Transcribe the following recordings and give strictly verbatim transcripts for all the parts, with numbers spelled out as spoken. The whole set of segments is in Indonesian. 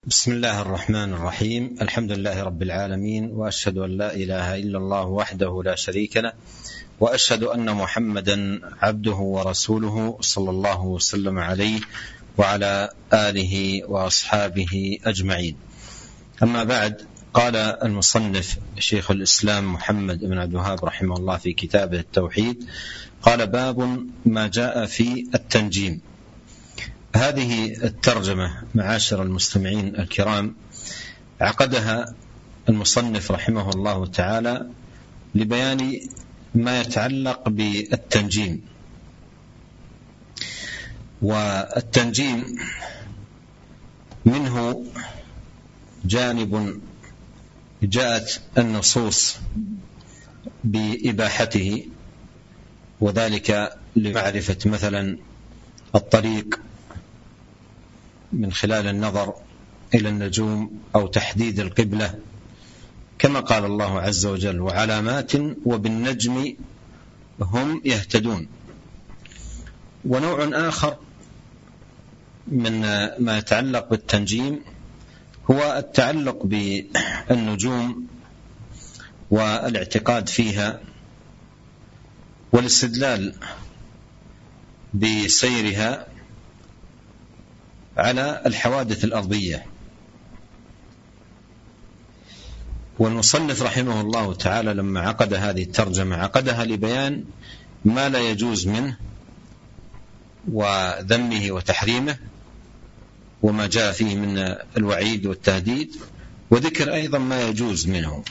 بسم الله الرحمن الرحيم. الحمد لله رب العالمين، وأشهد أن لا إله إلا الله وحده لا شريك له، وأشهد أن محمدا عبده ورسوله صلى الله وسلم عليه وعلى آله وأصحابه أجمعين. أما بعد، قال المصنف شيخ الإسلام محمد بن عبد الوهاب رحمه الله في كتابه التوحيد، قال: باب ما جاء في التنجيم. هذه الترجمة معاشر المستمعين الكرام عقدها المصنف رحمه الله تعالى لبيان ما يتعلق بالتنجيم. والتنجيم منه جانب جاءت النصوص بإباحته، وذلك لمعرفة مثلا الطريق من خلال النظر إلى النجوم أو تحديد القبلة، كما قال الله عز وجل: وعلامات وبالنجم هم يهتدون. ونوع آخر من ما يتعلق بالتنجيم هو التعلق بالنجوم والاعتقاد فيها والاستدلال بسيرها على الحوادث الأرضية. والمصنف رحمه الله تعالى لما عقد هذه الترجمة عقدها لبيان ما لا يجوز منه وذمه وتحريمه، وما جاء فيه من الوعيد والتهديد، وذكر أيضا ما يجوز منه.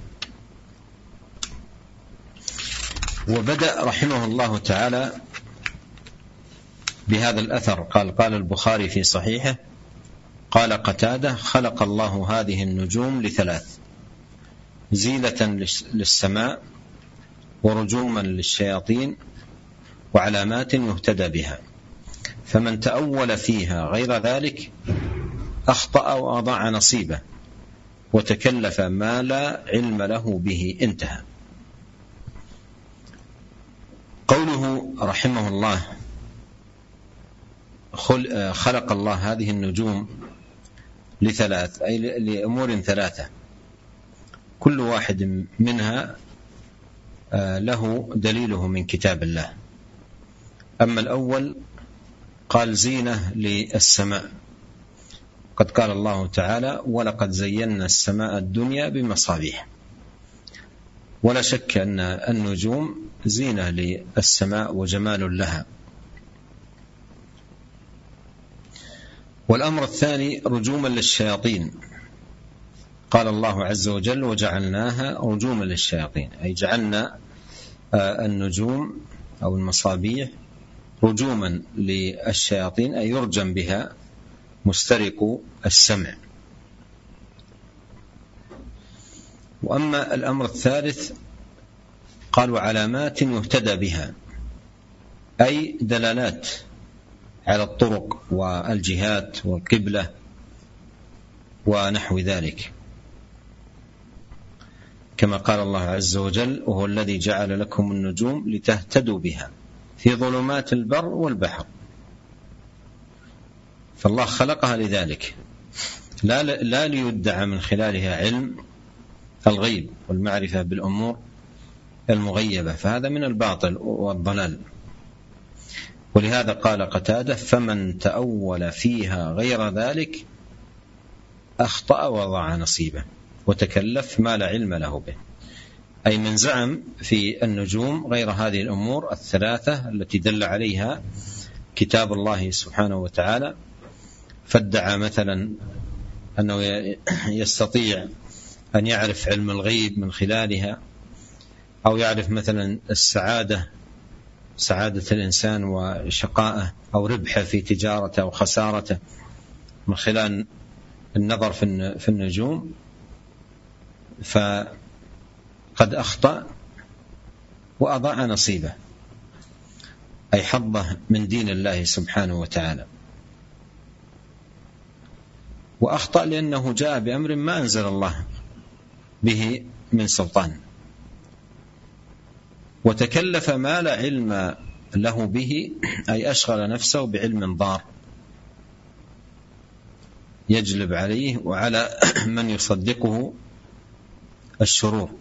وبدأ رحمه الله تعالى بهذا الأثر، قال: قال البخاري في صحيحه: قال قتادة: خلق الله هذه النجوم لثلاث: زينة للسماء، ورجوما للشياطين، وعلامات يهتدى بها، فمن تأول فيها غير ذلك أخطأ وأضاع نصيبه، وتكلف ما لا علم له به. انتهى. قوله رحمه الله: خلق الله هذه النجوم لثلاث، أي لأمور ثلاثة، كل واحد منها له دليله من كتاب الله. أما الأول قال: زينة للسماء، قد قال الله تعالى: ولقد زينا السماء الدنيا بمصابيح. ولا شك أن النجوم زينة للسماء وجمال لها. والأمر الثاني رجوما للشياطين، قال الله عز وجل: وجعلناها رجوما للشياطين، أي جعلنا النجوم أو المصابيح رجوما للشياطين، أي يرجم بها مسترق السمع. وأما الأمر الثالث قال: وعلامات يهتدى بها، أي دلالات على الطرق والجهات والقبلة ونحو ذلك، كما قال الله عز وجل: وهو الذي جعل لكم النجوم لتهتدوا بها في ظلمات البر والبحر. فالله خلقها لذلك، لا, لا ليدعى من خلالها علم الغيب والمعرفة بالأمور المغيبة، فهذا من الباطل والضلال. ولهذا قال قتادة: فمن تأول فيها غير ذلك أخطأ وضاع نصيبه، وتكلف ما لا علم له به. أي من زعم في النجوم غير هذه الأمور الثلاثة التي دل عليها كتاب الله سبحانه وتعالى، فادعى مثلا أنه يستطيع أن يعرف علم الغيب من خلالها، أو يعرف مثلا السعادة، سعادة الإنسان وشقائه، أو ربحه في تجارته أو خسارته من خلال النظر في النجوم، فقد أخطأ وأضاع نصيبه، أي حظه من دين الله سبحانه وتعالى. وأخطأ لأنه جاء بأمر ما أنزل الله به من سلطان، وتكلف ما لا علم له به، أي أشغل نفسه بعلم ضار. يجلب عليه وعلى من يصدقه الشرور.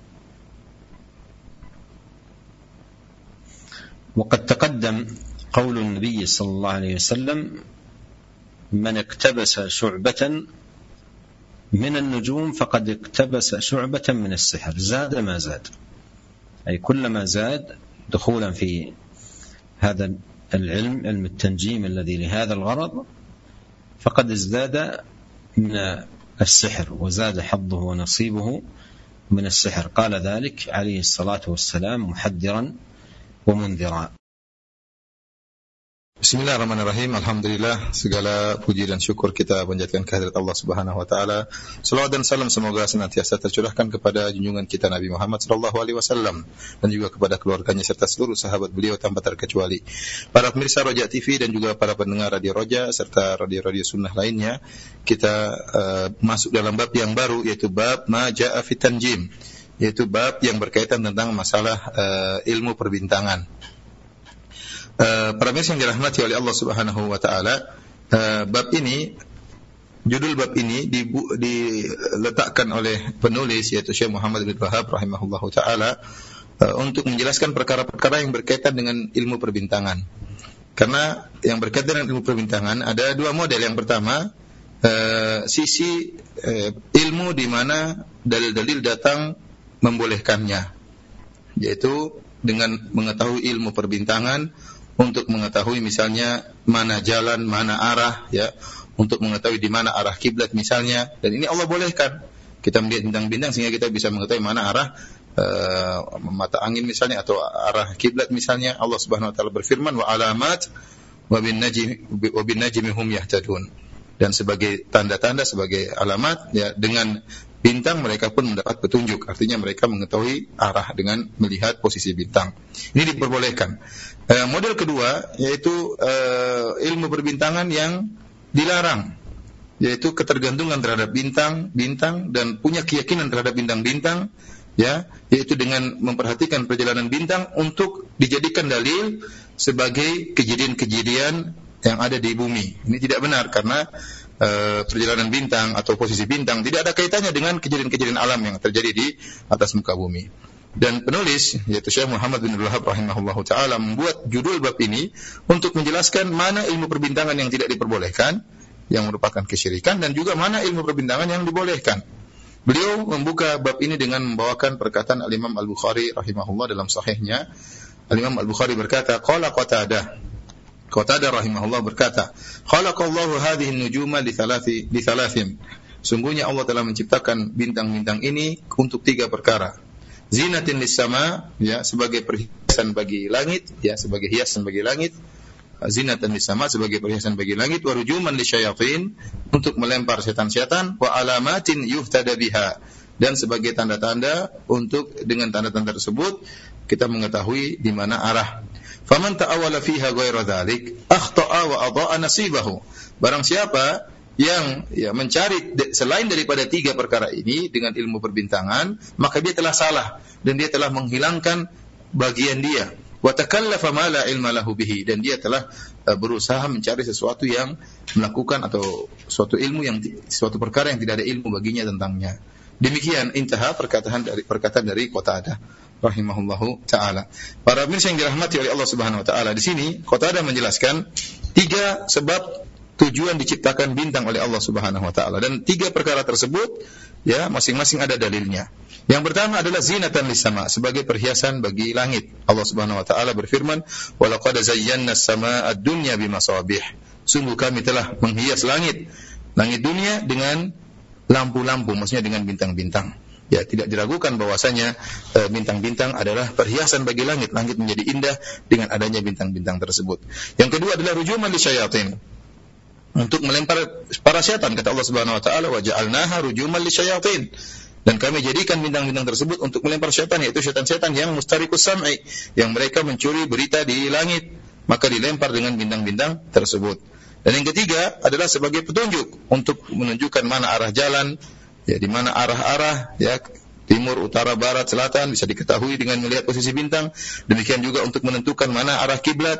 وقد تقدم قول النبي صلى الله عليه وسلم: من اقتبس شعبة من النجوم فقد اقتبس شعبة من السحر، زاد ما زاد، أي كلما زاد دخولا في هذا العلم، علم التنجيم الذي لهذا الغرض، فقد ازداد من السحر وزاد حظه ونصيبه من السحر. قال ذلك عليه الصلاة والسلام محذرا ومنذرا. Bismillahirrahmanirrahim. Alhamdulillah, segala puji dan syukur kita panjatkan kehadirat Allah Subhanahu wa taala. Selawat dan salam semoga senantiasa tercurahkan kepada junjungan kita Nabi Muhammad sallallahu alaihi wasallam dan juga kepada keluarganya serta seluruh sahabat beliau tanpa terkecuali. Para pemirsa Roja T V dan juga para pendengar Radio Roja serta radio-radio sunnah lainnya, kita uh, masuk dalam bab yang baru, yaitu bab ma jaa fit tanjim, yaitu bab yang berkaitan tentang masalah uh, ilmu perbintangan. Uh, para pemirsa yang dirahmati oleh Allah Subhanahu wa taala, uh, bab ini, judul bab ini dibu- diletakkan oleh penulis, yaitu Syekh Muhammad bin Wahab rahimahullahu taala, uh, untuk menjelaskan perkara-perkara yang berkaitan dengan ilmu perbintangan. Karena yang berkaitan dengan ilmu perbintangan ada dua model. Yang pertama, uh, sisi uh, ilmu di mana dalil-dalil datang membolehkannya, yaitu dengan mengetahui ilmu perbintangan untuk mengetahui misalnya mana jalan, mana arah, ya, untuk mengetahui di mana arah kiblat misalnya. Dan ini Allah bolehkan. Kita melihat bintang-bintang sehingga kita bisa mengetahui mana arah uh, mata angin misalnya atau arah kiblat misalnya. Allah Subhanahu wa taala berfirman, wa alamat wa bin najmi wa bin najmi hum yahtadun. Dan sebagai tanda-tanda, sebagai alamat, ya, dengan bintang mereka pun mendapat petunjuk. Artinya mereka mengetahui arah dengan melihat posisi bintang. Ini diperbolehkan. Uh, model kedua yaitu uh, ilmu perbintangan yang dilarang, yaitu ketergantungan terhadap bintang, bintang dan punya keyakinan terhadap bintang-bintang, ya, yaitu dengan memperhatikan perjalanan bintang untuk dijadikan dalil sebagai kejadian-kejadian yang ada di bumi. Ini tidak benar karena uh, perjalanan bintang atau posisi bintang tidak ada kaitannya dengan kejadian-kejadian alam yang terjadi di atas muka bumi. Dan penulis, yaitu Syekh Muhammad bin Wahab rahimahullahu taala, membuat judul bab ini untuk menjelaskan mana ilmu perbintangan yang tidak diperbolehkan, yang merupakan kesyirikan, dan juga mana ilmu perbintangan yang dibolehkan. Beliau membuka bab ini dengan membawakan perkataan Al-Imam Al-Bukhari rahimahullah dalam sahihnya. Al-Imam Al-Bukhari berkata, qala Qatadah, Qatadah rahimahullah berkata, khalaqallahu hadhihi an-nujuma li thalathi li thalathin. Sungguhnya Allah telah menciptakan bintang-bintang ini untuk tiga perkara. Zinatin lis-sama, ya, sebagai perhiasan bagi langit, ya, sebagai hiasan bagi langit. Zinatan lis-sama, sebagai perhiasan bagi langit. Wa rujuman lisyayatin, untuk melempar setan-setan. Wa alamatin yuhtada biha, dan sebagai tanda-tanda untuk dengan tanda-tanda tersebut kita mengetahui di mana arah. Faman ta'awwala fiha ghayra dzalik akhta'a wa adha'a nasibahu. Barang siapa yang, ya, mencari selain daripada tiga perkara ini dengan ilmu perbintangan, maka dia telah salah dan dia telah menghilangkan bagian dia. Wa takallafa ma la ilma lahu bihi, dan dia telah uh, berusaha mencari sesuatu yang melakukan atau suatu ilmu yang suatu perkara yang tidak ada ilmu baginya tentangnya. Demikian intaha perkataan dari perkataan dari Qatadah rahimahullahu taala. Para pemirsa yang dirahmati oleh Allah Subhanahu wa taala, di sini Qatadah menjelaskan tiga sebab tujuan diciptakan bintang oleh Allah Subhanahu wa taala, dan tiga perkara tersebut, ya, masing-masing ada dalilnya. Yang pertama adalah zinatan lis-sama, sebagai perhiasan bagi langit. Allah Subhanahu wa taala berfirman, "Wa laqad zayyana as-samaa'a ad-dunya bimasabih." Sungguh kami telah menghias langit, langit dunia dengan lampu-lampu, maksudnya dengan bintang-bintang. Ya, tidak diragukan bahwasanya e, bintang-bintang adalah perhiasan bagi langit. Langit menjadi indah dengan adanya bintang-bintang tersebut. Yang kedua adalah rujuman lisyayatin, untuk melempar para syaitan. Kata Allah Subhanahu wa taala, wa ja'alnaha rujuman lisyayatin, dan kami jadikan bintang-bintang tersebut untuk melempar syaitan, yaitu syaitan-syaitan yang mustariqus sam'i, yang mereka mencuri berita di langit, maka dilempar dengan bintang-bintang tersebut. Dan yang ketiga adalah sebagai petunjuk untuk menunjukkan mana arah jalan, ya, di mana arah-arah, ya, timur, utara, barat, selatan bisa diketahui dengan melihat posisi bintang. Demikian juga untuk menentukan mana arah kiblat,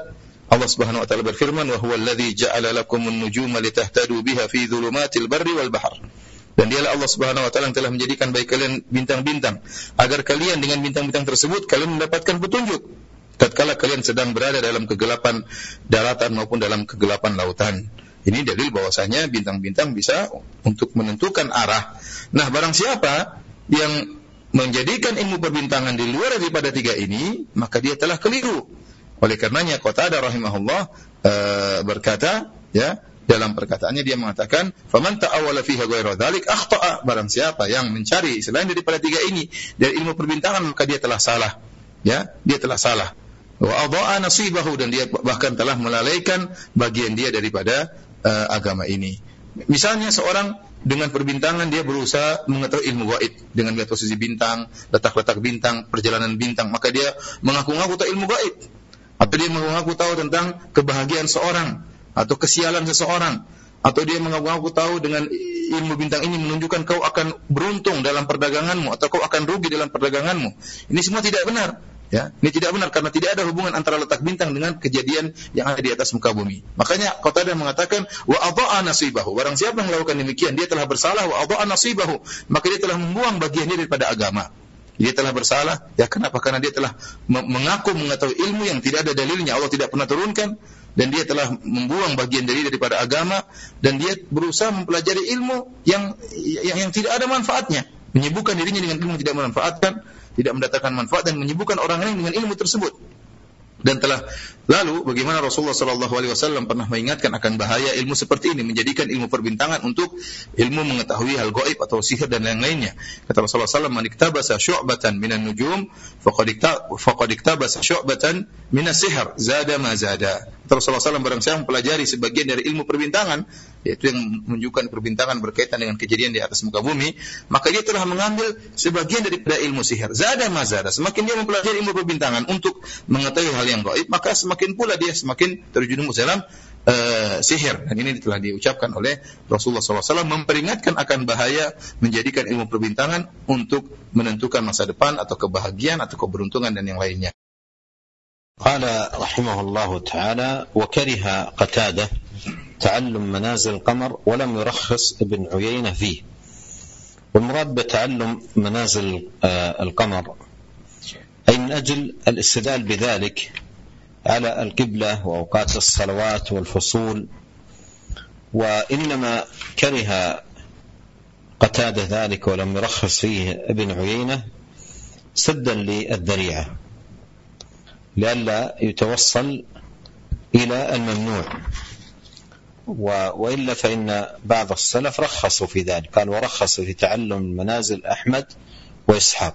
Allah Subhanahu wa taala berfirman, "Wa huwal ladzi ja'ala lakumun nujuma litahtadu biha fi dhulumatil barri wal bahr." Dan dialah Allah Subhanahu wa taala yang telah menjadikan bagi kalian bintang-bintang agar kalian dengan bintang-bintang tersebut kalian mendapatkan petunjuk tatkala kalian sedang berada dalam kegelapan daratan maupun dalam kegelapan lautan. Ini dalil bahwasanya bintang-bintang bisa untuk menentukan arah. Nah, barang siapa yang menjadikan ilmu perbintangan di luar daripada tiga ini, maka dia telah keliru. Oleh karenanya Qatadah rahimahullah uh, berkata, ya, dalam perkataannya dia mengatakan, "Faman ta'awwala fiha ghayra dzalik akhta'a." Barang siapa yang mencari selain daripada tiga ini dari ilmu perbintangan, maka dia telah salah. Ya, dia telah salah. Wa adha'a nasibahu, dan dia bahkan telah melalaikan bagian dia daripada uh, agama ini. Misalnya seorang dengan perbintangan dia berusaha mengetahui ilmu gaib dengan melihat posisi bintang, letak-letak bintang, perjalanan bintang, maka dia mengaku-ngaku tahu ilmu gaib. Atau dia mengaku tahu tentang kebahagiaan seorang atau kesialan seseorang, atau dia mengaku tahu dengan ilmu bintang ini menunjukkan kau akan beruntung dalam perdaganganmu atau kau akan rugi dalam perdaganganmu. Ini semua tidak benar. Ya, ini tidak benar karena tidak ada hubungan antara letak bintang dengan kejadian yang ada di atas muka bumi. Makanya Qatadah mengatakan, wa adha'a nasibahu. Barang siapa yang melakukan demikian, dia telah bersalah, wa adha'a nasibahu. Maka dia telah membuang bagiannya daripada agama. Dia telah bersalah, ya kenapa? Karena dia telah mengaku mengetahui ilmu yang tidak ada dalilnya, Allah tidak pernah turunkan, dan dia telah membuang bagian dari daripada agama, dan dia berusaha mempelajari ilmu yang yang, yang tidak ada manfaatnya, menyibukkan dirinya dengan ilmu yang tidak memanfaatkan, tidak mendatangkan manfaat, dan menyibukkan orang lain dengan ilmu tersebut. Dan telah lalu bagaimana Rasulullah sallallahu alaihi wasallam pernah mengingatkan akan bahaya ilmu seperti ini, menjadikan ilmu perbintangan untuk ilmu mengetahui hal gaib atau sihir dan lain-lainnya. Kata Rasulullah sallallahu alaihi wasallam, "Man iktabasa syu'batan minan nujum faqad iktabasa syu'batan minas sihr, zada ma zada." Kata Rasulullah sallallahu alaihi wasallam, barang siapa mempelajari sebagian dari ilmu perbintangan, yaitu yang menunjukkan perbintangan berkaitan dengan kejadian di atas muka bumi, maka dia telah mengambil sebagian daripada ilmu sihir. Zada ma zada. Semakin dia mempelajari ilmu perbintangan untuk mengetahui hal yang gaib, maka semakin pula dia semakin terjerumus dalam uh, sihir. Dan ini telah diucapkan oleh Rasulullah sallallahu alaihi wasallam memperingatkan akan bahaya menjadikan ilmu perbintangan untuk menentukan masa depan atau kebahagiaan atau keberuntungan dan yang lainnya. Qala rahimahullahu ta'ala, wa kariha Qatadah تعلم منازل القمر ولم يرخص ابن عيينة فيه. والمراد بتعلم منازل القمر أي من أجل الاستدلال بذلك على القبلة وأوقات الصلوات والفصول. وإنما كره قتادة ذلك ولم يرخص فيه ابن عيينة سدا للذريعة لئلا يتوصل إلى الممنوع. وإلا فإن بعض السلف رخصوا في ذلك، قال ورخص في تعلم منازل أحمد وإسحاق.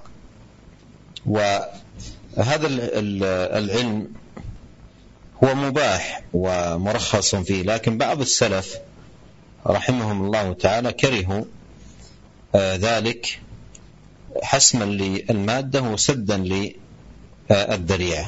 وهذا العلم هو مباح ومرخص فيه، لكن بعض السلف رحمهم الله تعالى كرهوا ذلك حسما للمادة وسدا للذريعة.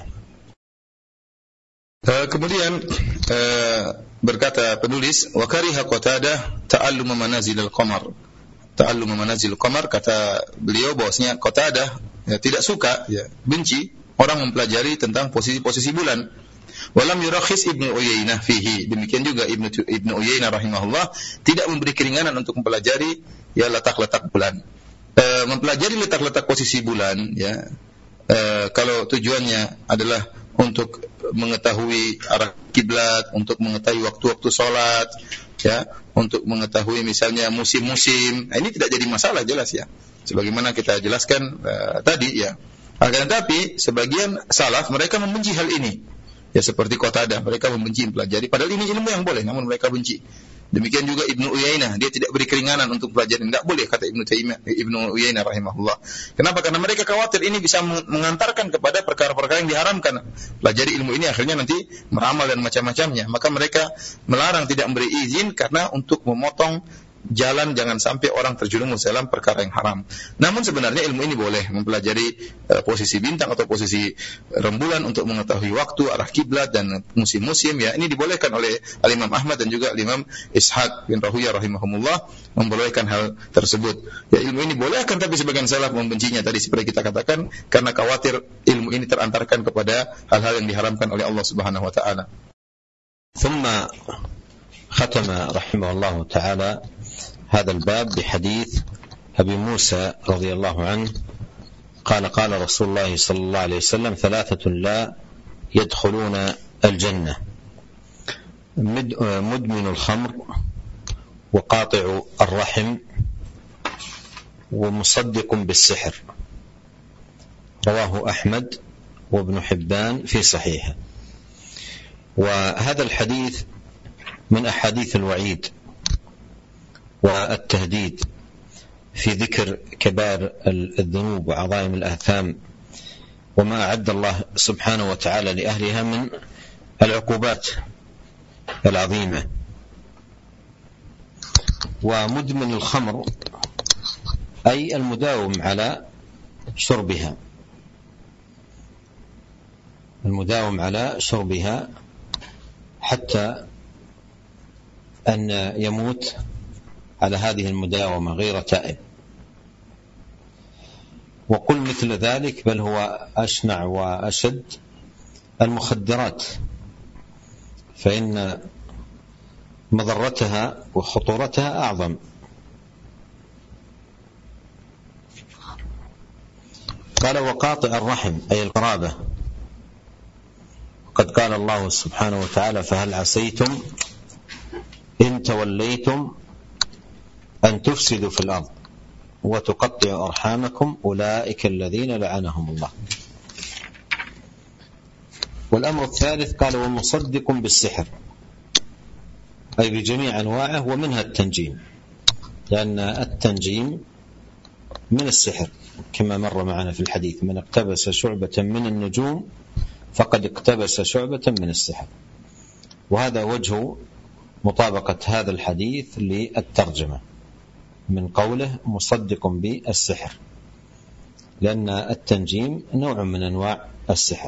Kemudian berkata penulis, wa kariha Qatadah ta'allum manazil al-qamar. Ta'allum manazil al-qamar, kata beliau bahwasanya Qatadah ya, tidak suka, ya, benci orang mempelajari tentang posisi-posisi bulan. Walam yurakhis Ibnu Uyainah fihi. Demikian juga Ibnu Ibnu Uyainah rahimahullah tidak memberi keringanan untuk mempelajari ya letak-letak bulan. E, mempelajari letak-letak posisi bulan, ya. E, kalau tujuannya adalah untuk mengetahui arah kiblat, untuk mengetahui waktu-waktu sholat, ya, untuk mengetahui misalnya musim-musim, nah, ini tidak jadi masalah, jelas ya. Sebagaimana kita jelaskan uh, tadi ya. Akan tetapi sebagian salaf mereka membenci hal ini. Ya seperti Qatadah, mereka membenci mempelajari, padahal ini ilmu yang boleh, namun mereka benci. Demikian juga Ibnu Uyainah, dia tidak beri keringanan untuk pelajaran, tidak boleh kata Ibnu Taimiyah, Ibnu Uyainah rahimahullah. Kenapa? Karena mereka khawatir ini bisa mengantarkan kepada perkara-perkara yang diharamkan. Pelajari ilmu ini akhirnya nanti meramal dan macam-macamnya. Maka mereka melarang, tidak memberi izin karena untuk memotong jalan jangan sampai orang terjerumus dalam perkara yang haram. Namun sebenarnya ilmu ini boleh, mempelajari uh, posisi bintang atau posisi rembulan untuk mengetahui waktu, arah kiblat dan musim-musim, ya. Ini dibolehkan oleh Al-Imam Ahmad dan juga Al-Imam Ishaq bin Rahuyah rahimahumullah membolehkan hal tersebut. Ya, ilmu ini boleh, akan tapi sebagian salaf membencinya tadi seperti kita katakan karena khawatir ilmu ini terantarkan kepada hal-hal yang diharamkan oleh Allah Subhanahu wa taala. ثم ختم رحمه الله تعالى هذا الباب بحديث أبي موسى رضي الله عنه قال قال رسول الله صلى الله عليه وسلم ثلاثة لا يدخلون الجنة: مدمن الخمر، وقاطع الرحم، ومصدق بالسحر. رواه أحمد وابن حبان في صحيحه. وهذا الحديث من أحاديث الوعيد والتهديد في ذكر كبار الذنوب وعظائم الآثام وما أعد الله سبحانه وتعالى لأهلها من العقوبات العظيمة. ومدمن الخمر أي المداوم على شربها، المداوم على شربها حتى أن يموت على هذه المداومة غير تائب. وقل مثل ذلك بل هو أشنع وأشد المخدرات، فإن مضرتها وخطورتها أعظم. قال: وقاطع الرحم أي القرابة. قد قال الله سبحانه وتعالى: فهل عسيتم إن توليتم أن تفسدوا في الأرض وتقطعوا أرحامكم أولئك الذين لعنهم الله. والأمر الثالث قال: ومصدق بالسحر أي بجميع أنواعه ومنها التنجيم، لأن التنجيم من السحر كما مر معنا في الحديث: من اقتبس شعبة من النجوم فقد اقتبس شعبة من السحر. وهذا وجه مطابقة هذا الحديث للترجمة من قوله مصدق بالسحر، لأن التنجيم نوع من أنواع السحر.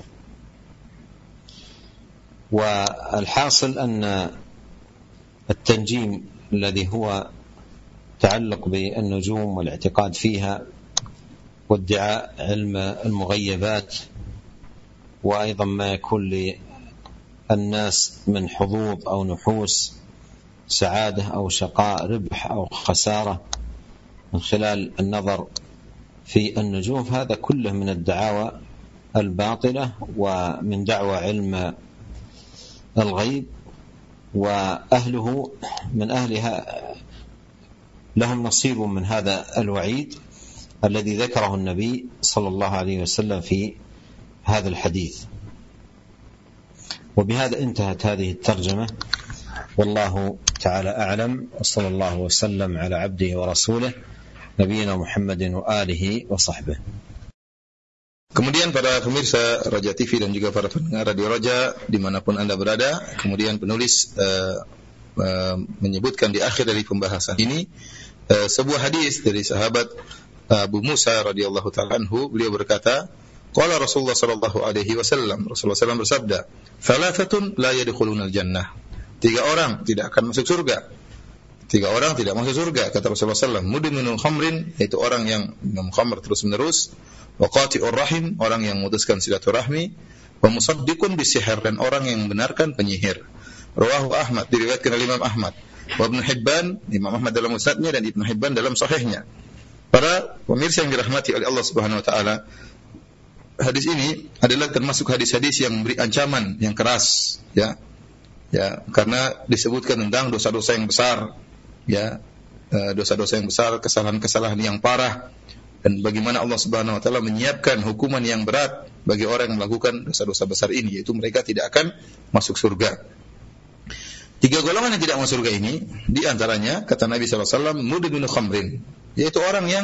والحاصل أن التنجيم الذي هو تعلق بالنجوم والاعتقاد فيها وادعاء علم المغيبات، وأيضا ما يكون للناس من حظوظ أو نحوس، سعادة أو شقاء، ربح أو خسارة من خلال النظر في النجوم، هذا كله من الدعاوى الباطلة ومن دعوى علم الغيب. وأهله من أهلها لهم نصيب من هذا الوعيد الذي ذكره النبي صلى الله عليه وسلم في هذا الحديث. وبهذا انتهت هذه الترجمة، والله تعالى أعلم، وصلى الله وسلم على عبده ورسوله نبينا محمد وآله وصحبه. Kemudian para pemirsa Raja T V dan juga para pendengar Radio Raja dimanapun Anda berada, kemudian penulis uh, uh, menyebutkan di akhir dari pembahasan ini uh, sebuah hadis dari sahabat uh, Abu Musa radhiyallahu ta'ala anhu. Beliau berkata, qala Rasulullah sallallahu alaihi wasallam, Rasulullah sallallahu alaihi wasallam bersabda, thalathatun la yadkhulunal jannah, tiga orang tidak akan masuk surga. Tiga orang tidak masuk surga, kata Rasulullah sallallahu alaihi wasallam. Mudminul khamrin, yaitu orang yang minum khamr terus-menerus. Wa qati'ur rahim, orang yang memutuskan silaturahmi. Wa musaddiqun bisihir, dan orang yang membenarkan penyihir. Rawahu Ahmad, diriwayatkan oleh Imam Ahmad. Wa Ibnu Hibban, Imam Ahmad dalam musnadnya dan Ibnu Hibban dalam sahihnya. Para pemirsa yang dirahmati oleh Allah Subhanahu wa taala, hadis ini adalah termasuk hadis-hadis yang memberi ancaman yang keras, ya. Ya, karena disebutkan tentang dosa-dosa yang besar, ya, dosa-dosa yang besar, kesalahan-kesalahan yang parah, dan bagaimana Allah Subhanahu wa taala menyiapkan hukuman yang berat bagi orang yang melakukan dosa-dosa besar ini, yaitu mereka tidak akan masuk surga. Tiga golongan yang tidak masuk surga ini, di antaranya kata Nabi sallallahu alaihi wasallam, mudminul khamrin, yaitu orang yang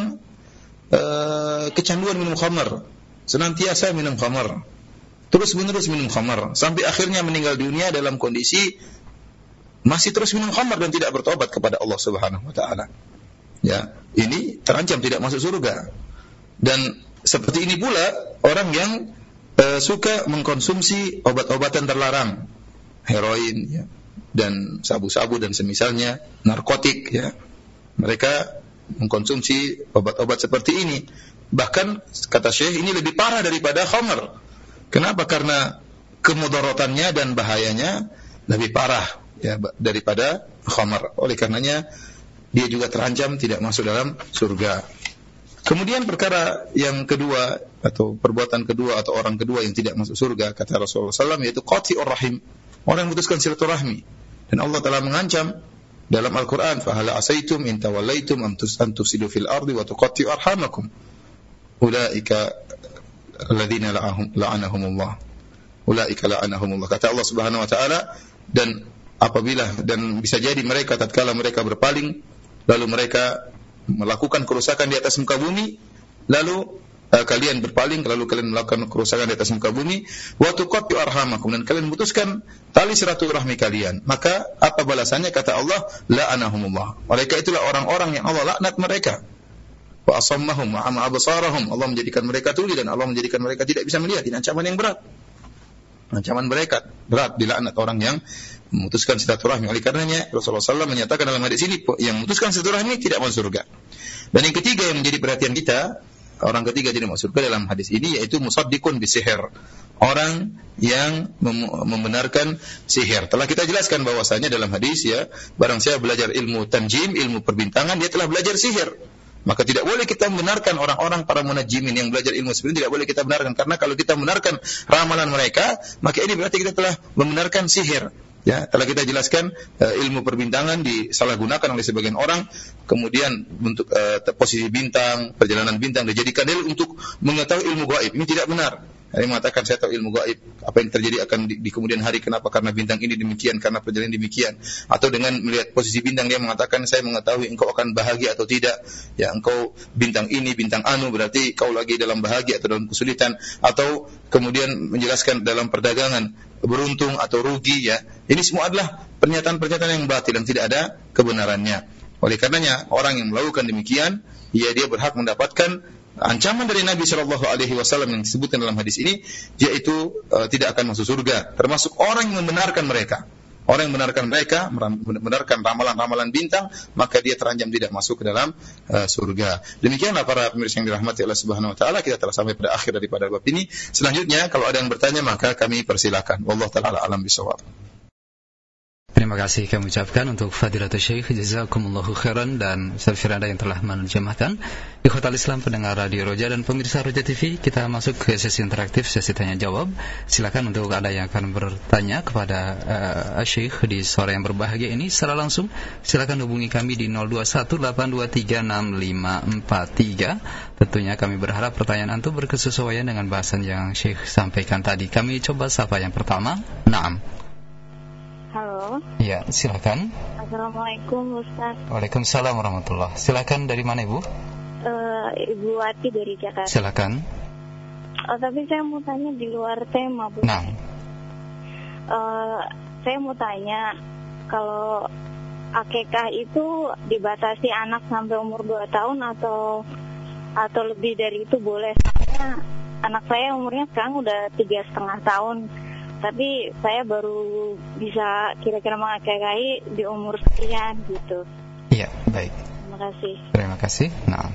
uh, kecanduan minum khamar, senantiasa minum khamar, terus-menerus minum khamar, sampai akhirnya meninggal dunia dalam kondisi masih terus minum khamar dan tidak bertobat kepada Allah Subhanahu wa taala. Ya, ini terancam tidak masuk surga. Dan seperti ini pula orang yang uh, suka mengkonsumsi obat-obatan terlarang, heroin, ya, dan sabu-sabu dan semisalnya, narkotik, ya. Mereka mengkonsumsi obat-obat seperti ini. Bahkan kata Syekh, ini lebih parah daripada khamar. Kenapa? Karena kemudaratannya dan bahayanya lebih parah ya daripada khamar. Oleh karenanya dia juga terancam tidak masuk dalam surga. Kemudian perkara yang kedua atau perbuatan kedua atau orang kedua yang tidak masuk surga kata Rasulullah sallallahu alaihi wasallam yaitu qati'ur rahim, orang yang memutuskan silaturahmi. Dan Allah telah mengancam dalam Al-Qur'an, fa hal asaitum in tawallaitum am tufsidu fil ardi wa tuqatti'u arhamakum ulaika alladziina la'anahumullah ulaika la'anahumullah. Kata Allah Subhanahu wa taala, dan apabila dan bisa jadi mereka tatkala mereka berpaling lalu mereka melakukan kerusakan di atas muka bumi, lalu uh, kalian berpaling, lalu kalian melakukan kerusakan di atas muka bumi, wa tuqatti'u arhamakum, dan kalian memutuskan tali silaturahmi kalian, maka apa balasannya? Kata Allah, la'anahumullah. Mereka itulah orang-orang yang Allah laknat mereka. Wa asammahum wa ama absarahum, Allah menjadikan mereka tuli dan Allah menjadikan mereka tidak bisa melihat. Ini ancaman yang berat. Ancaman mereka berat, dilaknat orang yang memutuskan silaturahmi. Oleh karenanya Rasulullah sallallahu alaihi wasallam menyatakan dalam hadis ini, yang memutuskan silaturahmi tidak masuk surga. Dan yang ketiga yang menjadi perhatian kita, orang ketiga tidak masuk surga dalam hadis ini yaitu musaddiqun bisihir, orang yang mem- membenarkan sihir. Telah kita jelaskan bahwasanya dalam hadis ya, barang siapa belajar ilmu tanjim, ilmu perbintangan, dia telah belajar sihir. Maka tidak boleh kita membenarkan orang-orang para munajimin yang belajar ilmu seperti ini, tidak boleh kita benarkan, karena kalau kita benarkan ramalan mereka, maka ini berarti kita telah membenarkan sihir. Ya, telah kita jelaskan uh, ilmu perbintangan disalahgunakan oleh sebagian orang, kemudian untuk uh, posisi bintang, perjalanan bintang dijadikan dalil untuk mengetahui ilmu gaib. Ini tidak benar. Yang mengatakan saya tahu ilmu gaib, apa yang terjadi akan di, di kemudian hari, kenapa? Karena bintang ini demikian, karena perjalanan demikian. Atau dengan melihat posisi bintang dia mengatakan saya mengetahui engkau akan bahagia atau tidak. Ya, engkau bintang ini, bintang anu, berarti kau lagi dalam bahagia atau dalam kesulitan. Atau kemudian menjelaskan dalam perdagangan beruntung atau rugi, ya. Ini semua adalah pernyataan-pernyataan yang batil dan tidak ada kebenarannya. Oleh karenanya orang yang melakukan demikian, ya dia berhak mendapatkan ancaman dari Nabi shallallahu alaihi wasallam yang disebutkan dalam hadis ini, yaitu uh, tidak akan masuk surga. Termasuk orang yang membenarkan mereka. Orang yang membenarkan mereka, membenarkan ramalan-ramalan bintang, maka dia terancam tidak masuk ke dalam uh, surga. Demikianlah para pemirsa yang dirahmati Allah Subhanahu wa taala, kita telah sampai pada akhir daripada bab ini. Selanjutnya kalau ada yang bertanya maka kami persilakan. Wallahu taala alam bisawab. Terima kasih kami ucapkan untuk Fadilatul Syekh, jazakumullahu khairan, dan Ustaz Firanda yang telah menerjemahkan. Ikhwatal Islam pendengar Radio Roja dan pemirsa Roja T V, kita masuk ke sesi interaktif, sesi tanya jawab. Silakan untuk Anda yang akan bertanya kepada uh, Syekh di sore yang berbahagia ini secara langsung, silakan hubungi kami di nol dua satu delapan dua tiga enam lima empat tiga. Tentunya kami berharap pertanyaan antum berkesesuaian dengan bahasan yang Syekh sampaikan tadi. Kami coba sapa yang pertama. Naam. Halo. Ya, silakan. Assalamualaikum Ustaz. Waalaikumsalam warahmatullah. Silakan, dari mana Ibu? Uh, Ibu Wati dari Jakarta. Silakan. Oh, tapi saya mau tanya di luar tema, Bu. Nah. Uh, saya mau tanya, kalau akikah itu dibatasi anak sampai umur dua tahun atau atau lebih dari itu boleh? Soalnya anak saya umurnya sekarang udah tiga setengah tahun. Tapi saya baru bisa kira-kira mengakikahi di umur sekian gitu. Iya, baik. Terima kasih. Terima kasih. Nah.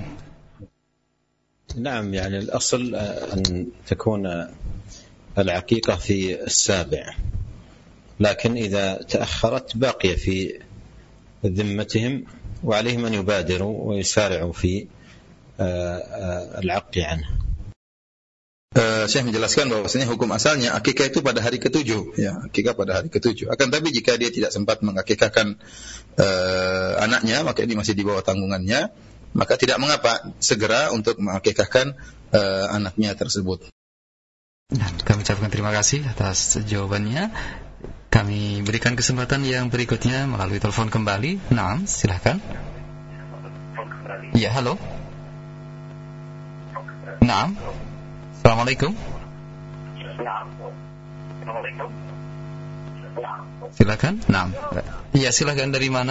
نعم يعني الأصل أن تكون العقيقة في السابع، لكن إذا تأخرت باقي في ذمتهم وعليهم أن يبادروا ويسارعوا في العق عنه. Uh, Syekh menjelaskan bahwasanya hukum asalnya akikah itu pada hari ketujuh, ya, akikah pada hari ketujuh. Akan tapi jika dia tidak sempat mengakikahkan uh, anaknya, maka ini masih di bawah tanggungannya, maka tidak mengapa segera untuk mengakikahkan uh, anaknya tersebut. Nah, kami ucapkan terima kasih atas jawabannya. Kami berikan kesempatan yang berikutnya melalui telepon kembali. Naam, silakan. Ya, halo. Naam. Assalamualaikum. Assalamualaikum. Silakan. Naam. Iya, silakan, dari mana?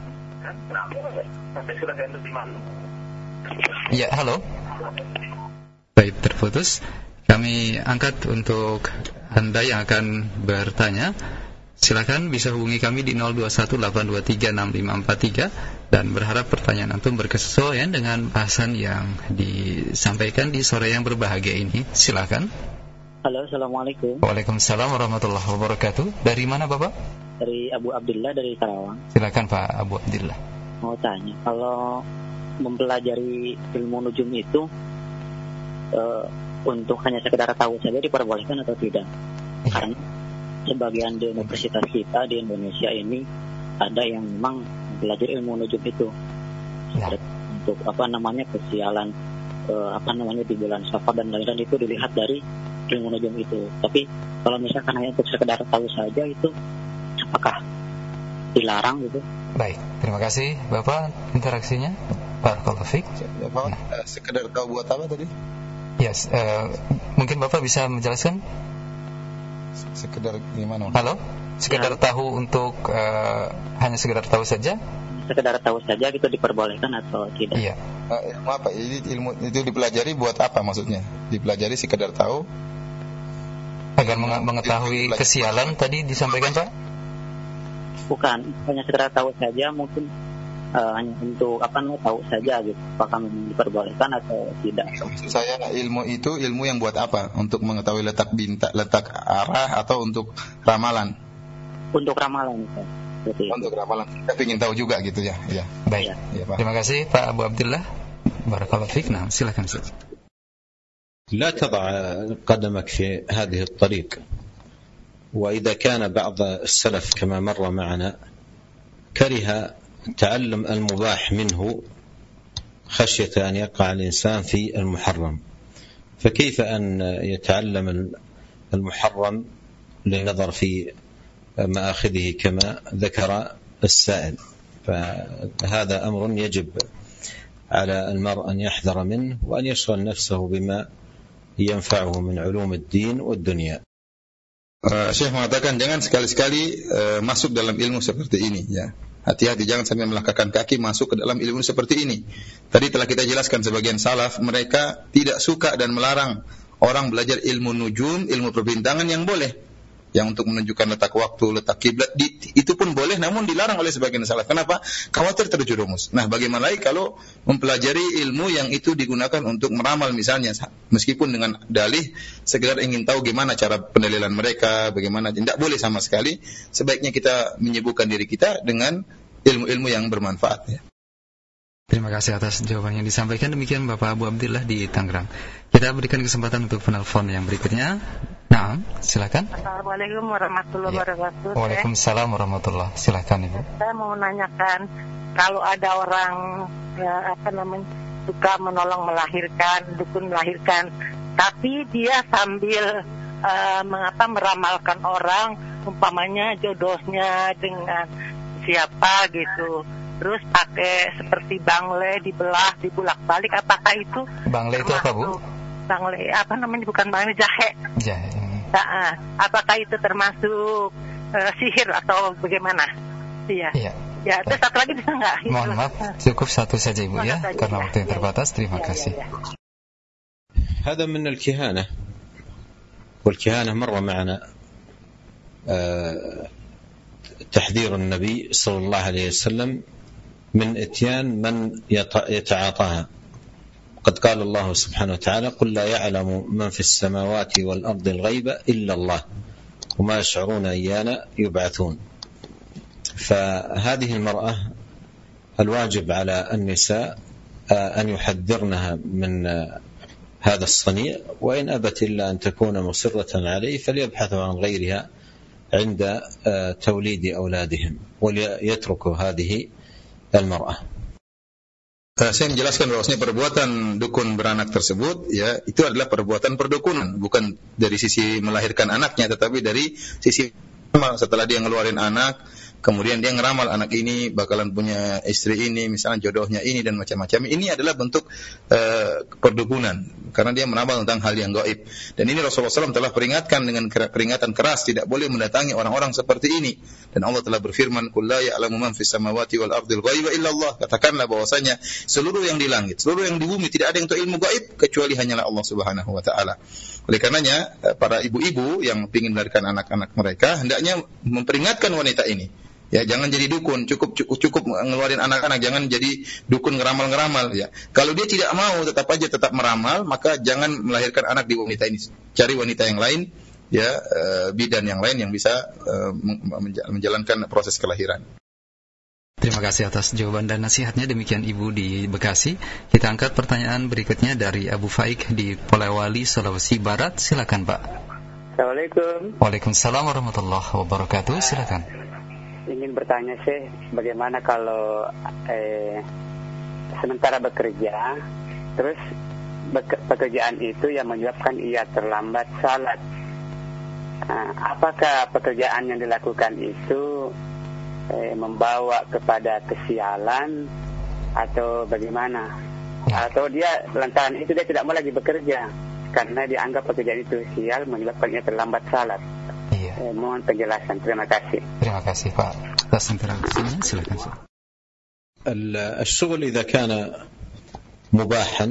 Silakan dari mana? Iya, halo. Baik, terputus. Kami angkat untuk Anda yang akan bertanya. Silakan bisa hubungi kami di nol dua satu delapan dua tiga enam lima empat tiga dan berharap pertanyaan antum berkesesuaian dengan bahasan yang disampaikan di sore yang berbahagia ini. Silakan. Halo, assalamualaikum. Waalaikumsalam warahmatullahi wabarakatuh. Dari mana Bapak? dari Abu Abdillah dari Karawang. Silakan Pak Abu Abdillah. Mau tanya, kalau mempelajari ilmu nujum itu uh, untuk hanya sekedar tahu saja diperbolehkan atau tidak? Iya. Karena sebagian di universitas kita di Indonesia ini ada yang memang belajar ilmu nujum itu Ya. untuk apa namanya kesialan uh, apa namanya di bulan Safar dan lain-lain itu dilihat dari ilmu nujum itu. Tapi kalau misalkan hanya untuk sekedar tahu saja itu apakah dilarang gitu? Baik, terima kasih Bapak interaksinya. Barakallahu fiik. Bapak nah. sekedar tahu buat apa tadi? Yes, uh, mungkin Bapak bisa menjelaskan? Sekedar gimana? Halo? Sekedar ya. tahu untuk uh, hanya sekedar tahu saja? Sekedar tahu saja gitu diperbolehkan atau tidak? Iya. Uh, ilmu apa? Ini ilmu itu dipelajari buat apa maksudnya? Dipelajari sekedar tahu agar meng- mengetahui kesialan tadi disampaikan Pak? Bukan, hanya sekedar tahu saja, mungkin uh, hanya untuk apa namanya tahu saja gitu. Apakah diperbolehkan atau tidak? Maksud saya ilmu itu ilmu yang buat apa? Untuk mengetahui letak bintang, letak arah atau untuk ramalan? Untuk ramalan Pak. Untuk ramalan. Kita ingin tahu juga gitu ya. Ya. Baik. Ya, Pak. Terima kasih Pak Abu Abdillah. Barakallahu fiik. Nah, silakan Ustaz. لا تضع قدمك في هذه الطريق. وإذا كان بعض السلف كما مر معنا كره تعلم المباح منه خشية أن يقع الإنسان في المحرم، فكيف أن يتعلم المحرم للنظر في مآخذه كما ذكر السائل؟ فهذا أمر يجب على المرء أن يحذر منه وأن يشغل نفسه بما ينفعه من علوم الدين والدنيا. Uh, Syekh mengatakan jangan sekali-sekali uh, masuk dalam ilmu seperti ini ya. Hati-hati jangan sampai melangkahkan kaki masuk ke dalam ilmu seperti ini. Tadi telah kita jelaskan sebagian salaf mereka tidak suka dan melarang orang belajar ilmu nujum, ilmu perbintangan yang boleh. Yang untuk menunjukkan letak waktu, letak kiblat itu pun boleh namun dilarang oleh sebagian salaf. Kenapa? Khawatir terjerumus. Nah, bagaimana lagi kalau mempelajari ilmu yang itu digunakan untuk meramal misalnya, meskipun dengan dalih sekedar ingin tahu gimana cara pendalilan mereka, bagaimana, tidak boleh sama sekali. Sebaiknya kita menyibukkan diri kita dengan ilmu-ilmu yang bermanfaat ya. Terima kasih atas jawaban yang disampaikan. Demikian Bapak Abu Abdillah di Tangerang. Kita berikan kesempatan untuk penelpon yang berikutnya. Nah, silakan. Assalamualaikum warahmatullahi wabarakatuh. Waalaikumsalam warahmatullahi. Silakan Ibu. Saya mau menanyakan kalau ada orang ya, apa namanya suka menolong melahirkan, dukun melahirkan, tapi dia sambil uh, mengapa meramalkan orang, umpamanya jodohnya dengan siapa gitu. Terus pakai seperti bangle dibelah, dibulak-balik, apakah itu? Bangle itu apa Bu? Bangle apa namanya? Bukan bangle, jahe. Jahe. Nah, apakah itu termasuk uh, sihir atau bagaimana? Iya. Iya. Ya, terus satu lagi bisa nggak? Mohon maaf, cukup satu saja Ibu ya, saja, karena ya. waktu yang terbatas. Terima ya, kasih. Ya, ya. هذا من الكهانة، والكهانة مر معنا تحذير النبي صلى الله عليه وسلم من إتيان من يتعاطاها. قد قال الله سبحانه وتعالى قل لا يعلم من في السماوات والأرض الغيب إلا الله وما يشعرون أيان يبعثون. فهذه المرأة الواجب على النساء أن يحذرنها من هذا الصنيع، وإن أبت إلا أن تكون مصرة عليه فليبحثوا عن غيرها عند توليد أولادهم وليتركوا هذه المرأة. Saya menjelaskan bahwasanya perbuatan dukun beranak tersebut ya itu adalah perbuatan perdukunan, bukan dari sisi melahirkan anaknya tetapi dari sisi setelah dia ngeluarin anak kemudian dia ngeramal anak ini bakalan punya istri ini, misalnya jodohnya ini dan macam-macam. Ini adalah bentuk uh, perdukunan karena dia meramal tentang hal yang gaib. Dan ini Rasulullah shallallahu alaihi wasallam telah peringatkan dengan peringatan keras, tidak boleh mendatangi orang-orang seperti ini. Dan Allah telah berfirman, "Qul la ya'lamu man fis samawati wal ardil ghaiba illa Allah." Katakanlah bahwasanya seluruh yang di langit, seluruh yang di bumi tidak ada yang tahu ilmu gaib kecuali hanyalah Allah Subhanahu wa taala. Oleh karenanya para ibu-ibu yang ingin melahirkan anak-anak mereka hendaknya memperingatkan wanita ini. Ya, jangan jadi dukun, cukup cukup, cukup ngeluarin anak-anak, jangan jadi dukun ngeramal-ngeramal ya. Kalau dia tidak mau tetap aja tetap meramal, maka jangan melahirkan anak di wanita ini. Cari wanita yang lain ya uh, bidan yang lain yang bisa uh, menjalankan proses kelahiran. Terima kasih atas jawaban dan nasihatnya. Demikian Ibu di Bekasi. Kita angkat pertanyaan berikutnya dari Abu Faik di Polewali, Sulawesi Barat. Silakan Pak. Assalamualaikum. Waalaikumsalam warahmatullahi wabarakatuh. Silakan. Ingin bertanya sih, bagaimana kalau eh, sementara bekerja, terus beke- pekerjaan itu yang menyebabkan ia terlambat salat. Nah, apakah pekerjaan yang dilakukan itu Eh, membawa kepada kesialan atau bagaimana? Atau dia lantaran itu dia tidak mau lagi bekerja karena dianggap pekerjaan itu sial menyebabkan ia terlambat salat. Iya. Eh, mohon penjelasan. Terima kasih. Terima kasih Pak atas interaksinya. Silakan. الشغل إذا كان مباحا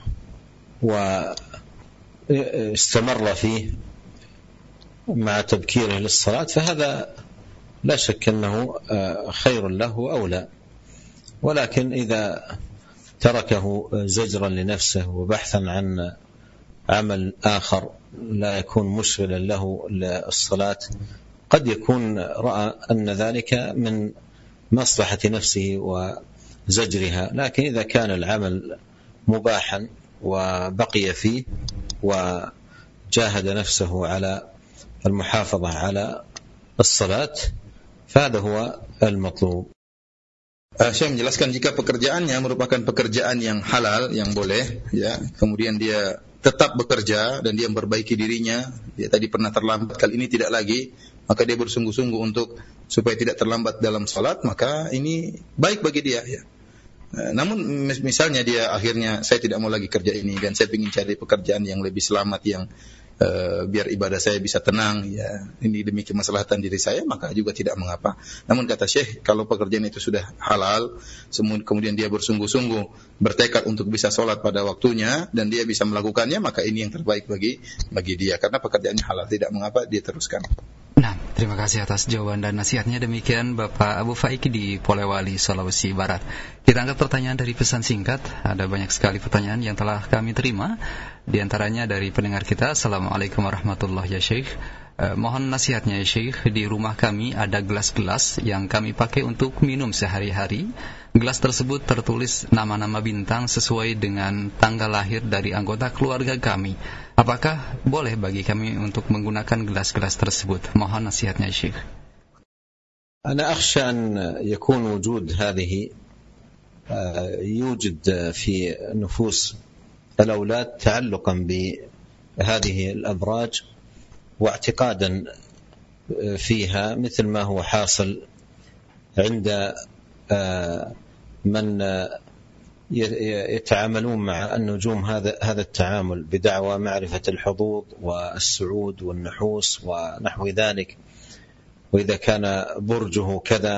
واستمر فيه مع تبكيره للصلاة فهذا لا شك أنه خير له أولى، ولكن إذا تركه زجرا لنفسه وبحثا عن عمل آخر لا يكون مشغلا له للصلاة قد يكون رأى أن ذلك من مصلحة نفسه وزجرها، لكن إذا كان العمل مباحا وبقي فيه وجاهد نفسه على المحافظة على الصلاة فهذا هو المطلوب. Uh, saya menjelaskan jika pekerjaannya merupakan pekerjaan yang halal, yang boleh, ya, kemudian dia tetap bekerja dan dia memperbaiki dirinya, dia tadi pernah terlambat, kali ini tidak lagi, maka dia bersungguh-sungguh untuk supaya tidak terlambat dalam salat, maka ini baik bagi dia, ya. Uh, namun misalnya dia akhirnya saya tidak mau lagi kerja ini dan saya ingin cari pekerjaan yang lebih selamat, yang Uh, biar ibadah saya bisa tenang, ya, ini demi kemaslahatan diri saya, maka juga tidak mengapa. Namun kata Syekh, kalau pekerjaan itu sudah halal, kemudian dia bersungguh-sungguh bertekad untuk bisa sholat pada waktunya dan dia bisa melakukannya, maka ini yang terbaik bagi bagi dia karena pekerjaannya halal, tidak mengapa dia teruskan. Nah, terima kasih atas jawaban dan nasihatnya. Demikian Bapak Abu Faik di Polewali, Sulawesi Barat. Kita angkat pertanyaan dari pesan singkat. Ada banyak sekali pertanyaan yang telah kami terima. Di antaranya dari pendengar kita. Assalamualaikum warahmatullahi wabarakatuh, ya Syekh. Eh, mohon nasihatnya ya Syekh. Di rumah kami ada gelas-gelas yang kami pakai untuk minum sehari-hari. Gelas tersebut tertulis nama-nama bintang sesuai dengan tanggal lahir dari anggota keluarga kami. Apakah boleh bagi kami untuk menggunakan gelas-gelas tersebut? Mohon nasihatnya Syekh. أنا أخشى أن يكون وجود هذه يوجد في نفوس الأولاد تعلقا بهذه الأبراج واعتقادا فيها مثل ما هو حاصل عند من يتعاملون مع النجوم هذا هذا التعامل بدعوى معرفة الحظوظ والسعود والنحوس ونحو ذلك، وإذا كان برجه كذا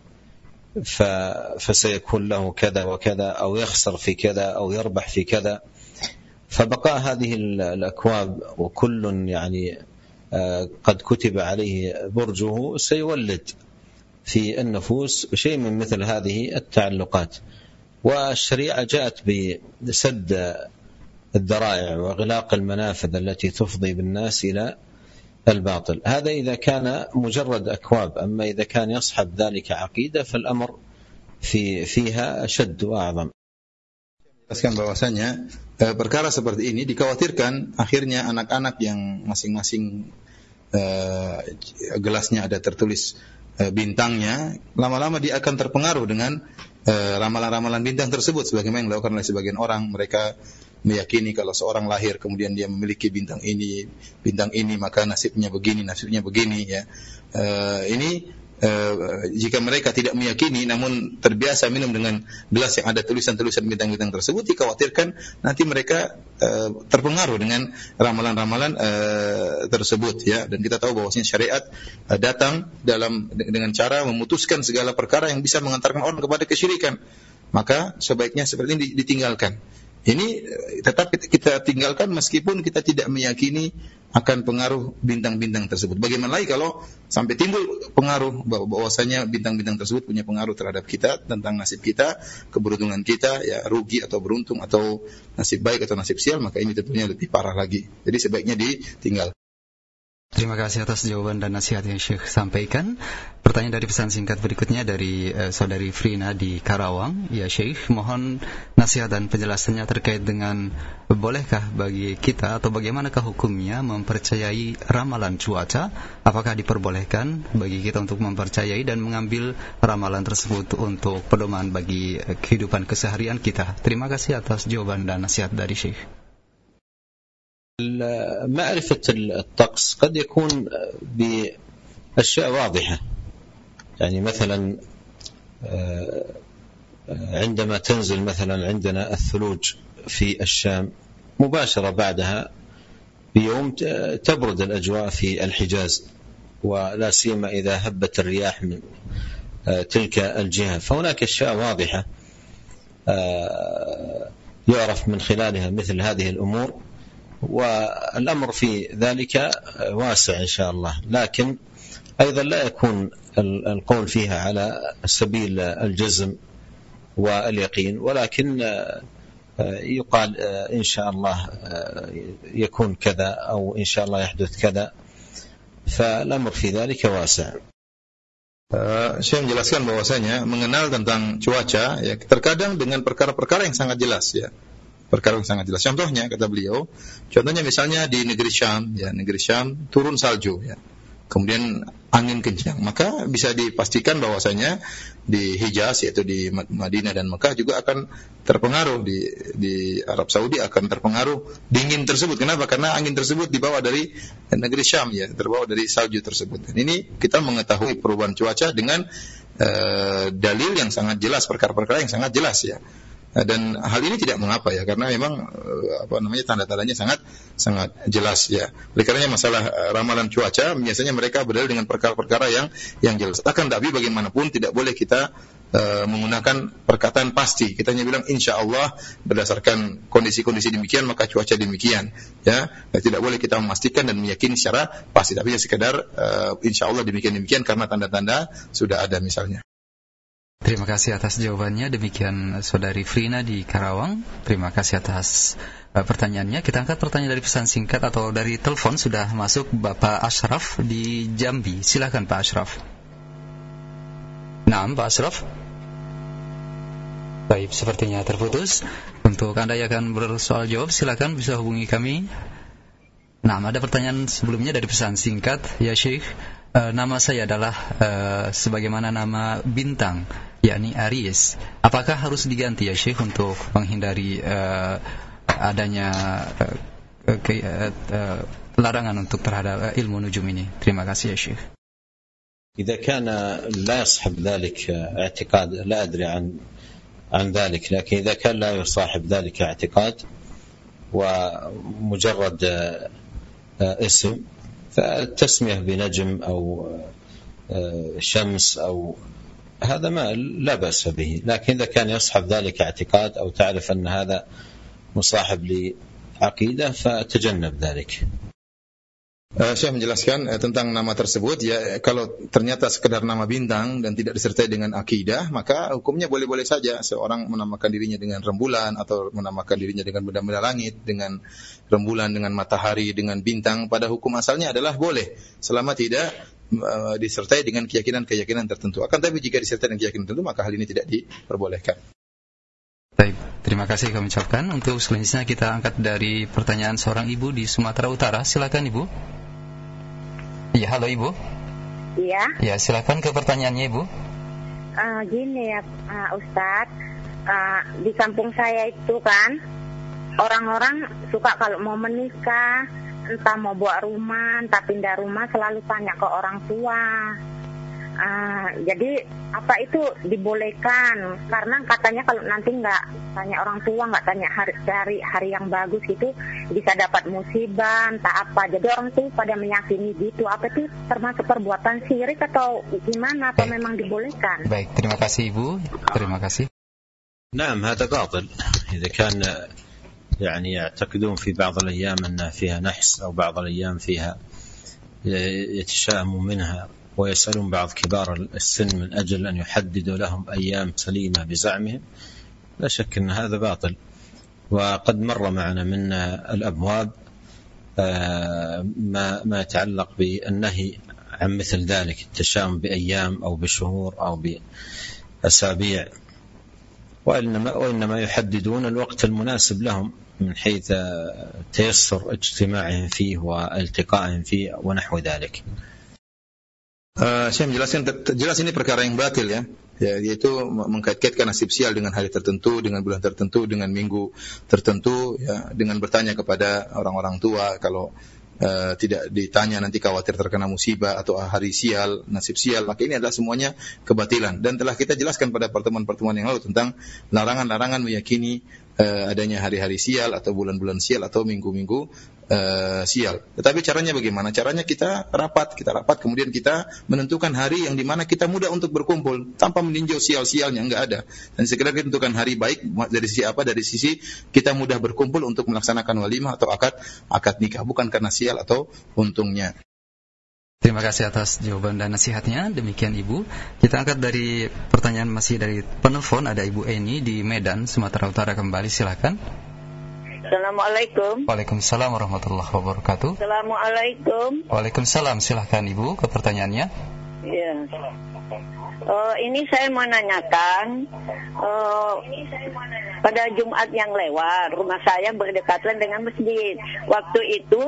فسيكون له كذا وكذا أو يخسر في كذا أو يربح في كذا. فبقاء هذه الأكواب وكل يعني قد كتب عليه برجه سيولد في النفوس شيء من مثل هذه التعلقات، والشريعة جاءت بسد الذرائع وغلاق المنافذ التي تفضي بالناس إلى الباطل. هذا إذا كان مجرد أكواب، أما إذا كان يصحب ذلك عقيدة فالأمر في فيها أشد وأعظم. Jelaskan bahwasanya eh, perkara seperti ini dikhawatirkan akhirnya anak-anak yang masing-masing eh, gelasnya ada tertulis eh, bintangnya, lama-lama dia akan terpengaruh dengan eh, ramalan-ramalan bintang tersebut, sebagaimana yang dilakukan oleh sebagian orang. Mereka meyakini kalau seorang lahir kemudian dia memiliki bintang ini, bintang ini, maka nasibnya begini, nasibnya begini, ya. Uh, ini uh, jika mereka tidak meyakini namun terbiasa minum dengan gelas yang ada tulisan-tulisan bintang-bintang tersebut, dikhawatirkan nanti mereka uh, terpengaruh dengan ramalan-ramalan uh, tersebut, ya. Dan kita tahu bahwasanya syariat uh, datang dalam dengan cara memutuskan segala perkara yang bisa mengantarkan orang kepada kesyirikan. Maka sebaiknya seperti ini ditinggalkan. Ini tetap kita tinggalkan meskipun kita tidak meyakini akan pengaruh bintang-bintang tersebut. Bagaimana lagi kalau sampai timbul pengaruh bahwasanya bintang-bintang tersebut punya pengaruh terhadap kita, tentang nasib kita, keberuntungan kita, ya, rugi atau beruntung atau nasib baik atau nasib sial, maka ini tentunya lebih parah lagi. Jadi sebaiknya ditinggal. Terima kasih atas jawaban dan nasihat yang Syekh sampaikan. Pertanyaan dari pesan singkat berikutnya dari uh, saudari Frina di Karawang. Ya Syekh, mohon nasihat dan penjelasannya terkait dengan bolehkah bagi kita atau bagaimanakah hukumnya mempercayai ramalan cuaca? Apakah diperbolehkan bagi kita untuk mempercayai dan mengambil ramalan tersebut untuk pedoman bagi uh, kehidupan keseharian kita? Terima kasih atas jawaban dan nasihat dari Syekh. معرفة الطقس قد يكون بأشياء واضحة، يعني مثلا عندما تنزل مثلا عندنا الثلوج في الشام مباشرة بعدها بيوم تبرد الأجواء في الحجاز، ولا سيما إذا هبت الرياح من تلك الجهة، فهناك أشياء واضحة يعرف من خلالها مثل هذه الأمور، والأمر في ذلك واسع إن شاء الله، لكن أيضا لا يكون القول فيها على سبيل الجزم واليقين، ولكن يقال إن شاء الله يكون كذا أو إن شاء الله يحدث كذا، فالأمر في ذلك واسع. Uh, saya menjelaskan bahwasanya mengenal tentang cuaca ya terkadang dengan perkara-perkara yang sangat jelas ya. Perkara yang sangat jelas. Contohnya kata beliau, contohnya misalnya di negeri Syam, ya negeri Syam turun salju, ya. Kemudian angin kencang, maka bisa dipastikan bahwasanya di Hijaz yaitu di Madinah dan Mekah juga akan terpengaruh, di di Arab Saudi akan terpengaruh dingin tersebut. Kenapa? Karena angin tersebut dibawa dari negeri Syam, ya, terbawa dari salju tersebut. Dan ini kita mengetahui perubahan cuaca dengan uh, dalil yang sangat jelas, perkara-perkara yang sangat jelas, ya. Dan hal ini tidak mengapa ya, karena memang apa namanya tanda-tandanya sangat sangat jelas ya. Oleh karenanya masalah ramalan cuaca biasanya mereka berdalil dengan perkara-perkara yang yang jelas. Akan tapi bagaimanapun tidak boleh kita uh, menggunakan perkataan pasti. Kita hanya bilang insya Allah berdasarkan kondisi-kondisi demikian maka cuaca demikian ya. Dan tidak boleh kita memastikan dan meyakini secara pasti, tapi ya sekedar uh, insya Allah demikian-demikian karena tanda-tanda sudah ada misalnya. Terima kasih atas jawabannya. Demikian saudari Frina di Karawang. Terima kasih atas uh, pertanyaannya. Kita angkat pertanyaan dari pesan singkat atau dari telepon. Sudah masuk Bapak Ashraf di Jambi. Silakan Pak Ashraf. Naam Pak Ashraf. Baik, sepertinya terputus. Untuk Anda yang akan bersoal jawab, silakan bisa hubungi kami. Nah, ada pertanyaan sebelumnya dari pesan singkat. Ya Syekh, uh, nama saya adalah uh, sebagaimana nama bintang, yakni Aries. Apakah harus diganti ya Syekh untuk menghindari uh, adanya uh, ke, uh, uh, larangan untuk terhadap uh, ilmu nujum ini? Terima kasih ya Syekh. إذا كان لا يصحب ذلك اعتقاد لا أدري عن عن ذلك، لكن إذا كان لا يصاحب ذلك اعتقاد ومجرد اسم فالتسمية بنجم أو شمس أو هذا ما لا بأس به، لكن إذا كان يصحب ذلك اعتقاد أو تعرف أن هذا مصاحب لعقيدة فتجنب ذلك. Uh, saya menjelaskan uh, tentang nama tersebut ya, kalau ternyata sekedar nama bintang dan tidak disertai dengan akidah maka hukumnya boleh-boleh saja seorang menamakan dirinya dengan rembulan atau menamakan dirinya dengan benda-benda langit, dengan rembulan, dengan matahari, dengan bintang. Pada hukum asalnya adalah boleh selama tidak uh, disertai dengan keyakinan-keyakinan tertentu. Akan tapi jika disertai dengan keyakinan tertentu maka hal ini tidak diperbolehkan. Baik, terima kasih kami ucapkan. Untuk selanjutnya kita angkat dari pertanyaan seorang ibu di Sumatera Utara. Silakan Ibu. Ya, halo Ibu. Iya. Ya, silakan ke pertanyaannya Ibu. Uh, gini ya uh, Ustadz, uh, di kampung saya itu kan orang-orang suka kalau mau menikah, entah mau buat rumah, entah pindah rumah selalu tanya ke orang tua. Uh, jadi apa itu dibolehkan? Karena katanya kalau nanti nggak tanya orang tua, nggak tanya hari, hari hari yang bagus gitu, bisa dapat musibah, entah apa. Jadi orang tua pada meyakini gitu. Apa itu termasuk perbuatan syirik atau gimana? Atau memang dibolehkan? Baik, terima kasih Ibu. Terima kasih. نعم هذا باطل إذا كان يعني يعتقدون في بعض الأيام أن فيها نحس أو بعض الأيام فيها يتشائمون منها ويسألون بعض كبار السن من أجل أن يحددوا لهم أيام سليمة بزعمهم، لا شك أن هذا باطل. وقد مر معنا من الأبواب ما ما يتعلق بالنهي عن مثل ذلك، التشاؤم بأيام أو بشهور أو بأسابيع، وإنما وإنما يحددون الوقت المناسب لهم من حيث تيسر اجتماعهم فيه والتقائهم فيه ونحو ذلك. Uh, saya menjelaskan, jelas ini perkara yang batil ya, ya yaitu mengkait-kaitkan nasib sial dengan hari tertentu, dengan bulan tertentu, dengan minggu tertentu, ya, dengan bertanya kepada orang-orang tua kalau uh, tidak ditanya nanti khawatir terkena musibah atau hari sial, nasib sial, maka ini adalah semuanya kebatilan. Dan telah kita jelaskan pada pertemuan-pertemuan yang lalu tentang larangan-larangan meyakini uh, adanya hari-hari sial atau bulan-bulan sial atau minggu-minggu Uh, sial. Tetapi caranya bagaimana? Caranya kita rapat, kita rapat kemudian kita menentukan hari yang dimana kita mudah untuk berkumpul tanpa meninjau sial-sialnya, enggak ada. Dan sekedar kita tentukan hari baik dari sisi apa? Dari sisi kita mudah berkumpul untuk melaksanakan walimah atau akad akad nikah, bukan karena sial atau untungnya. Terima kasih atas jawaban dan nasihatnya. Demikian Ibu. Kita angkat dari pertanyaan masih dari penelpon, ada Ibu Eni di Medan, Sumatera Utara kembali, silakan. Assalamualaikum. Waalaikumsalam warahmatullahi wabarakatuh. Assalamualaikum. Waalaikumsalam. Silahkan Ibu ke pertanyaannya. Iya. Uh, ini saya mau nanyakan, uh, pada Jumat yang lewat rumah saya berdekatan dengan masjid. Waktu itu,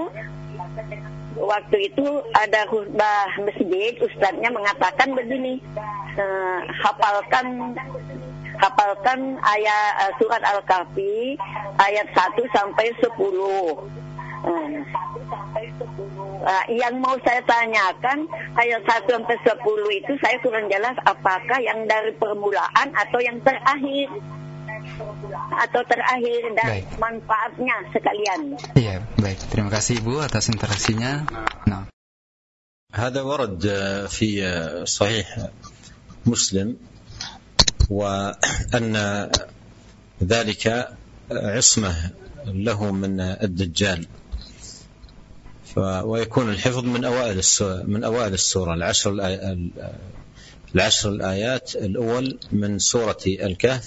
waktu itu ada khutbah masjid, ustadznya mengatakan begini, uh, hafalkan. Hafalkan ayat uh, surat Al-Kahfi ayat satu sampai sepuluh. Uh, uh, yang mau saya tanyakan ayat satu sampai sepuluh itu saya kurang jelas apakah yang dari permulaan atau yang terakhir atau terakhir dan baik. Manfaatnya sekalian. Iya, baik. Terima kasih Ibu atas interaksinya. Nah. هذا ورد في صحيح مسلم وأن ذلك عصمة له من الدجال، ويكون الحفظ من أوائل السورة من أوائل السورة العشر العشر الآيات الأول من سورة الكهف،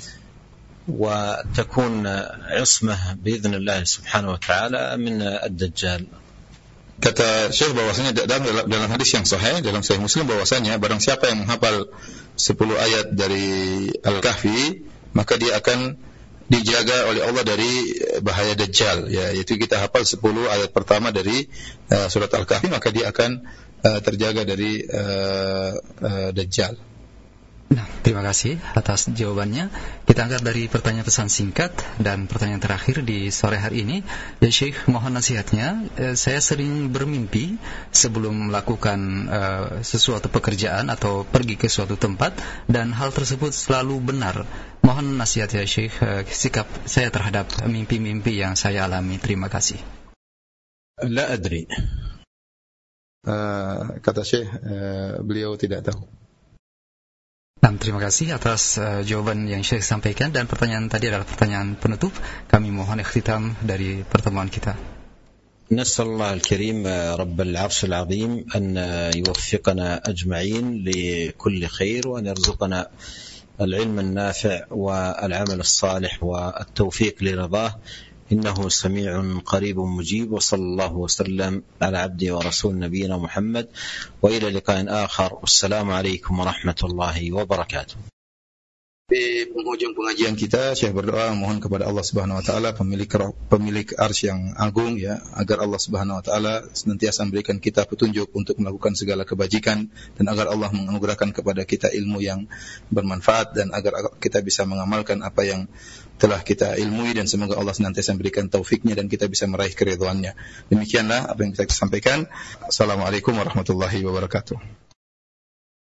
وتكون عصمة بإذن الله سبحانه وتعالى من الدجال. Kata Syekh bahwasanya dalam, dalam hadis yang sahih dalam Sahih Muslim bahwasanya barang siapa yang menghafal sepuluh ayat dari Al-Kahfi maka dia akan dijaga oleh Allah dari bahaya Dajjal, ya, yaitu kita hafal sepuluh ayat pertama dari uh, surat Al-Kahfi maka dia akan uh, terjaga dari uh, uh, Dajjal. Nah, terima kasih atas jawabannya. Kita angkat dari pertanyaan pesan singkat dan pertanyaan terakhir di sore hari ini. Ya Syekh, mohon nasihatnya. Eh, saya sering bermimpi sebelum melakukan eh, sesuatu pekerjaan atau pergi ke suatu tempat dan hal tersebut selalu benar. Mohon nasihat ya Syekh, eh, sikap saya terhadap mimpi-mimpi yang saya alami. Terima kasih. La adri. Uh, kata Syekh, uh, beliau tidak tahu. Nah, terima kasih atas uh, jawaban yang Syekh sampaikan, dan pertanyaan tadi adalah pertanyaan penutup. Kami mohon ikhtitam dari pertemuan kita. نسأل الله الكريم رب العرش العظيم أن يوفقنا أجمعين لكل خير وأن يرزقنا العلم النافع والعمل الصالح والتوفيق لرضاه إنه سميع قريب مجيب. وصلى الله وسلم على عبده ورسول نبينا محمد وإلى لقاء آخر. والسلام عليكم ورحمة الله وبركاته. Di penghujung pengajian kita, Syekh berdoa mohon kepada Allah Subhanahu wa taala, pemilik pemilik arsy yang agung, ya, agar Allah Subhanahu wa taala senantiasa memberikan kita petunjuk untuk melakukan segala kebajikan, dan agar Allah menganugerahkan kepada kita ilmu yang bermanfaat, dan agar kita bisa mengamalkan apa yang telah kita ilmui, dan semoga Allah senantiasa memberikan taufiknya dan kita bisa meraih keridhaannya. Demikianlah apa yang bisa kita sampaikan. Assalamualaikum warahmatullahi wabarakatuh.